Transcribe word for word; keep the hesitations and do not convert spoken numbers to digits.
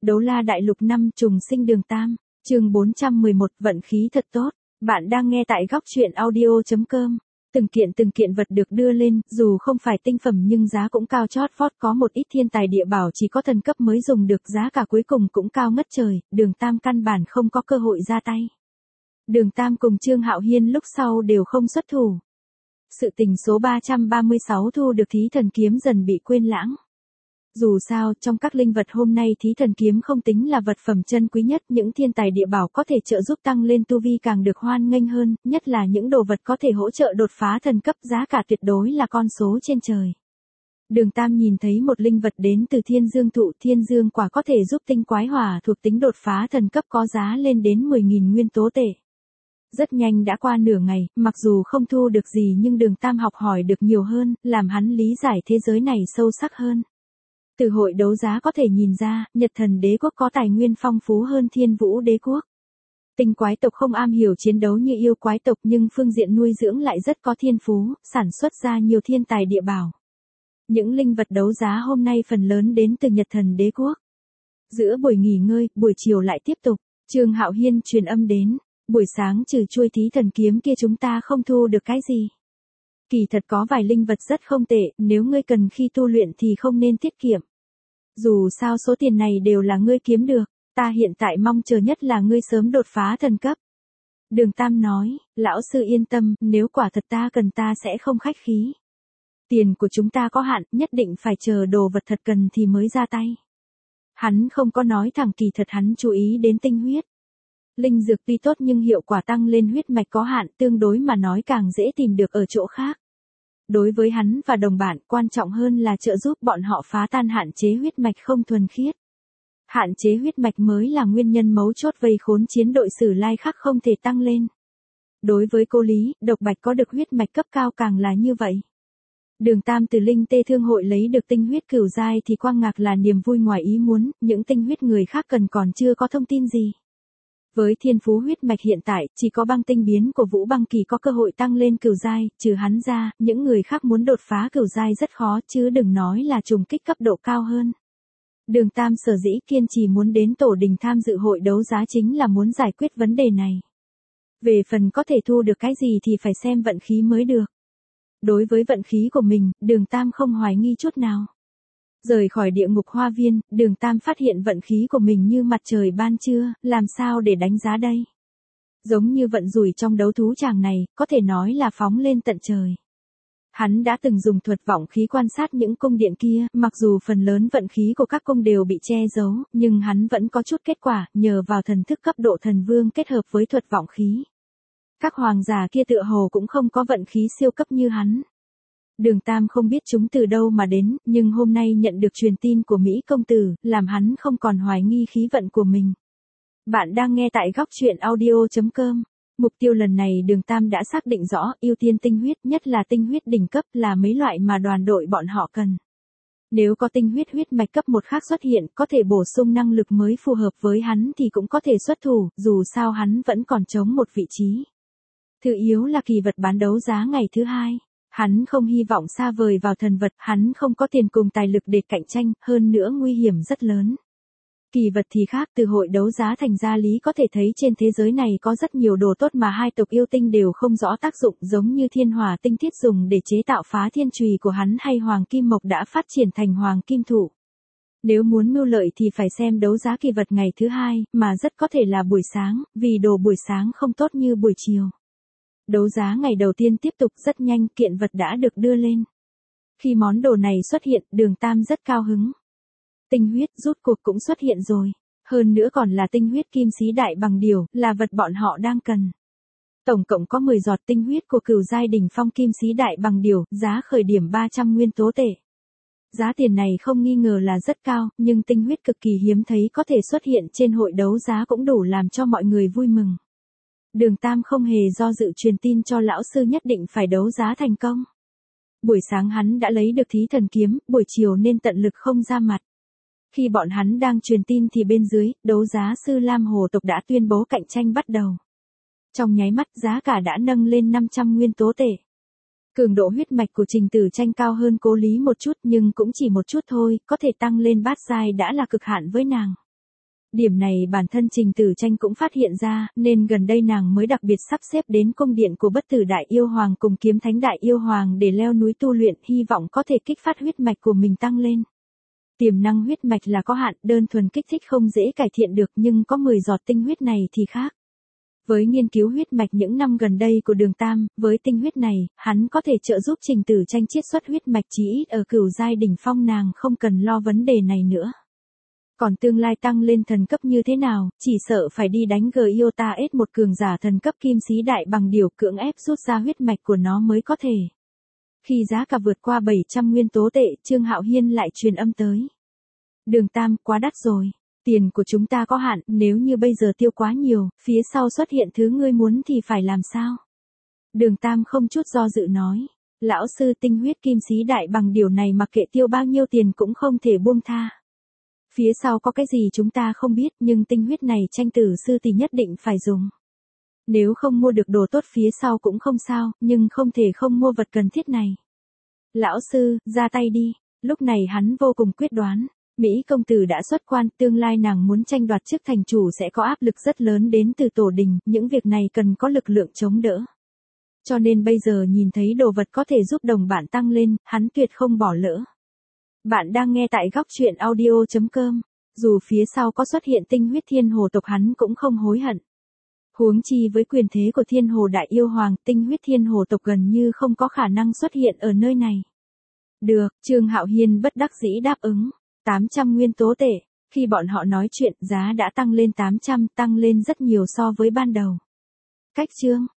Đấu la đại lục năm trùng sinh đường Tam, chương bốn trăm mười một vận khí thật tốt. Bạn đang nghe tại góc truyện audio.com. Từng kiện từng kiện vật được đưa lên, dù không phải tinh phẩm nhưng giá cũng cao chót vót, có một ít thiên tài địa bảo chỉ có thần cấp mới dùng được, giá cả cuối cùng cũng cao ngất trời, đường Tam căn bản không có cơ hội ra tay. Đường Tam cùng Trương Hạo Hiên lúc sau đều không xuất thủ. Sự tình số ba trăm ba mươi sáu thu được thí thần kiếm dần bị quên lãng. Dù sao, trong các linh vật hôm nay thí thần kiếm không tính là vật phẩm chân quý nhất, những thiên tài địa bảo có thể trợ giúp tăng lên tu vi càng được hoan nghênh hơn, nhất là những đồ vật có thể hỗ trợ đột phá thần cấp, giá cả tuyệt đối là con số trên trời. Đường Tam nhìn thấy một linh vật đến từ thiên dương thụ, thiên dương quả có thể giúp tinh quái hỏa thuộc tính đột phá thần cấp, có giá lên đến mười nghìn nguyên tố tệ. Rất nhanh đã qua nửa ngày, mặc dù không thu được gì nhưng đường Tam học hỏi được nhiều hơn, làm hắn lý giải thế giới này sâu sắc hơn. Từ hội đấu giá có thể nhìn ra, Nhật Thần Đế quốc có tài nguyên phong phú hơn Thiên Vũ Đế quốc. Tinh quái tộc không am hiểu chiến đấu như yêu quái tộc nhưng phương diện nuôi dưỡng lại rất có thiên phú, sản xuất ra nhiều thiên tài địa bảo. Những linh vật đấu giá hôm nay phần lớn đến từ Nhật Thần Đế quốc. Giữa buổi nghỉ ngơi, buổi chiều lại tiếp tục, Trương Hạo Hiên truyền âm đến, buổi sáng trừ chuôi thí thần kiếm kia chúng ta không thu được cái gì. Kỳ thật có vài linh vật rất không tệ, nếu ngươi cần khi tu luyện thì không nên tiết kiệm. Dù sao số tiền này đều là ngươi kiếm được, ta hiện tại mong chờ nhất là ngươi sớm đột phá thần cấp. Đường Tam nói, lão sư yên tâm, nếu quả thật ta cần ta sẽ không khách khí. Tiền của chúng ta có hạn, nhất định phải chờ đồ vật thật cần thì mới ra tay. Hắn không có nói thẳng, kỳ thật hắn chú ý đến tinh huyết. Linh dược tuy tốt nhưng hiệu quả tăng lên huyết mạch có hạn, tương đối mà nói càng dễ tìm được ở chỗ khác. Đối với hắn và đồng bạn, quan trọng hơn là trợ giúp bọn họ phá tan hạn chế huyết mạch không thuần khiết. Hạn chế huyết mạch mới là nguyên nhân mấu chốt vây khốn chiến đội Sử Lai Khắc không thể tăng lên. Đối với cô Lý, Độc Bạch có được huyết mạch cấp cao càng là như vậy. Đường Tam từ Linh Tê Thương hội lấy được tinh huyết cửu giai thì quang ngạc là niềm vui ngoài ý muốn, những tinh huyết người khác cần còn chưa có thông tin gì. Với thiên phú huyết mạch hiện tại, chỉ có băng tinh biến của Vũ Băng Kỳ có cơ hội tăng lên cửu giai, trừ hắn ra, những người khác muốn đột phá cửu giai rất khó, chứ đừng nói là trùng kích cấp độ cao hơn. Đường Tam sở dĩ kiên trì muốn đến tổ đình tham dự hội đấu giá chính là muốn giải quyết vấn đề này. Về phần có thể thu được cái gì thì phải xem vận khí mới được. Đối với vận khí của mình, Đường Tam không hoài nghi chút nào. Rời khỏi địa ngục hoa viên, Đường Tam phát hiện vận khí của mình như mặt trời ban trưa, làm sao để đánh giá đây? Giống như vận rủi trong đấu thú tràng này, có thể nói là phóng lên tận trời. Hắn đã từng dùng thuật vọng khí quan sát những cung điện kia, mặc dù phần lớn vận khí của các cung đều bị che giấu, nhưng hắn vẫn có chút kết quả, nhờ vào thần thức cấp độ thần vương kết hợp với thuật vọng khí. Các hoàng giả kia tựa hồ cũng không có vận khí siêu cấp như hắn. Đường Tam không biết chúng từ đâu mà đến, nhưng hôm nay nhận được truyền tin của Mỹ công tử, làm hắn không còn hoài nghi khí vận của mình. Bạn đang nghe tại góc truyện audio.com. Mục tiêu lần này Đường Tam đã xác định rõ, ưu tiên tinh huyết, nhất là tinh huyết đỉnh cấp là mấy loại mà đoàn đội bọn họ cần. Nếu có tinh huyết huyết mạch cấp một khác xuất hiện, có thể bổ sung năng lực mới phù hợp với hắn thì cũng có thể xuất thủ, dù sao hắn vẫn còn trống một vị trí. Thứ yếu là kỳ vật bán đấu giá ngày thứ hai. Hắn không hy vọng xa vời vào thần vật, hắn không có tiền cùng tài lực để cạnh tranh, hơn nữa nguy hiểm rất lớn. Kỳ vật thì khác, từ hội đấu giá thành gia lý có thể thấy trên thế giới này có rất nhiều đồ tốt mà hai tộc yêu tinh đều không rõ tác dụng, giống như thiên hỏa tinh thiết dùng để chế tạo phá thiên chùy của hắn hay hoàng kim mộc đã phát triển thành hoàng kim thụ. Nếu muốn mưu lợi thì phải xem đấu giá kỳ vật ngày thứ hai, mà rất có thể là buổi sáng, vì đồ buổi sáng không tốt như buổi chiều. Đấu giá ngày đầu tiên tiếp tục, rất nhanh kiện vật đã được đưa lên. Khi món đồ này xuất hiện, Đường Tam rất cao hứng. Tinh huyết rút cuộc cũng xuất hiện rồi. Hơn nữa còn là tinh huyết kim xí đại bằng điều, là vật bọn họ đang cần. Tổng cộng có mười giọt tinh huyết của cửu giai đỉnh phong kim xí đại bằng điều, giá khởi điểm ba trăm nguyên tố tệ. Giá tiền này không nghi ngờ là rất cao, nhưng tinh huyết cực kỳ hiếm thấy có thể xuất hiện trên hội đấu giá cũng đủ làm cho mọi người vui mừng. Đường Tam không hề do dự truyền tin cho lão sư nhất định phải đấu giá thành công. Buổi sáng hắn đã lấy được thí thần kiếm, buổi chiều nên tận lực không ra mặt. Khi bọn hắn đang truyền tin thì bên dưới, đấu giá sư Lam Hồ tộc đã tuyên bố cạnh tranh bắt đầu. Trong nháy mắt giá cả đã nâng lên năm trăm nguyên tố tệ. Cường độ huyết mạch của Trình Tử Tranh cao hơn Cố Lý một chút nhưng cũng chỉ một chút thôi, có thể tăng lên bát giai đã là cực hạn với nàng. Điểm này bản thân Trình Tử Tranh cũng phát hiện ra, nên gần đây nàng mới đặc biệt sắp xếp đến cung điện của Bất Tử Đại Yêu Hoàng cùng Kiếm Thánh Đại Yêu Hoàng để leo núi tu luyện, hy vọng có thể kích phát huyết mạch của mình tăng lên. Tiềm năng huyết mạch là có hạn, đơn thuần kích thích không dễ cải thiện được, nhưng có mười giọt tinh huyết này thì khác. Với nghiên cứu huyết mạch những năm gần đây của Đường Tam, với tinh huyết này, hắn có thể trợ giúp Trình Tử Tranh chiết xuất huyết mạch chí ít ở cửu giai đỉnh phong, nàng không cần lo vấn đề này nữa. Còn tương lai tăng lên thần cấp như thế nào, chỉ sợ phải đi đánh Giota S một cường giả thần cấp kim sĩ đại bằng điểu, cưỡng ép rút ra huyết mạch của nó mới có thể. Khi giá cả vượt qua bảy trăm nguyên tố tệ, Trương Hạo Hiên lại truyền âm tới. Đường Tam, quá đắt rồi. Tiền của chúng ta có hạn, nếu như bây giờ tiêu quá nhiều, phía sau xuất hiện thứ ngươi muốn thì phải làm sao? Đường Tam không chút do dự nói. Lão sư, tinh huyết kim sĩ đại bằng điều này mặc kệ tiêu bao nhiêu tiền cũng không thể buông tha. Phía sau có cái gì chúng ta không biết, nhưng tinh huyết này Tranh Tử sư thì nhất định phải dùng. Nếu không mua được đồ tốt phía sau cũng không sao, nhưng không thể không mua vật cần thiết này. Lão sư, ra tay đi. Lúc này hắn vô cùng quyết đoán. Mỹ công tử đã xuất quan, tương lai nàng muốn tranh đoạt chức thành chủ sẽ có áp lực rất lớn đến từ tổ đình, những việc này cần có lực lượng chống đỡ. Cho nên bây giờ nhìn thấy đồ vật có thể giúp đồng bạn tăng lên, hắn tuyệt không bỏ lỡ. Bạn đang nghe tại góc truyện audio chấm com, dù phía sau có xuất hiện tinh huyết thiên hồ tộc hắn cũng không hối hận. Huống chi với quyền thế của thiên hồ đại yêu hoàng, tinh huyết thiên hồ tộc gần như không có khả năng xuất hiện ở nơi này. Được, Trương Hạo Hiên bất đắc dĩ đáp ứng. tám trăm nguyên tố tệ, khi bọn họ nói chuyện giá đã tăng lên tám trăm, tăng lên rất nhiều so với ban đầu. Cách chương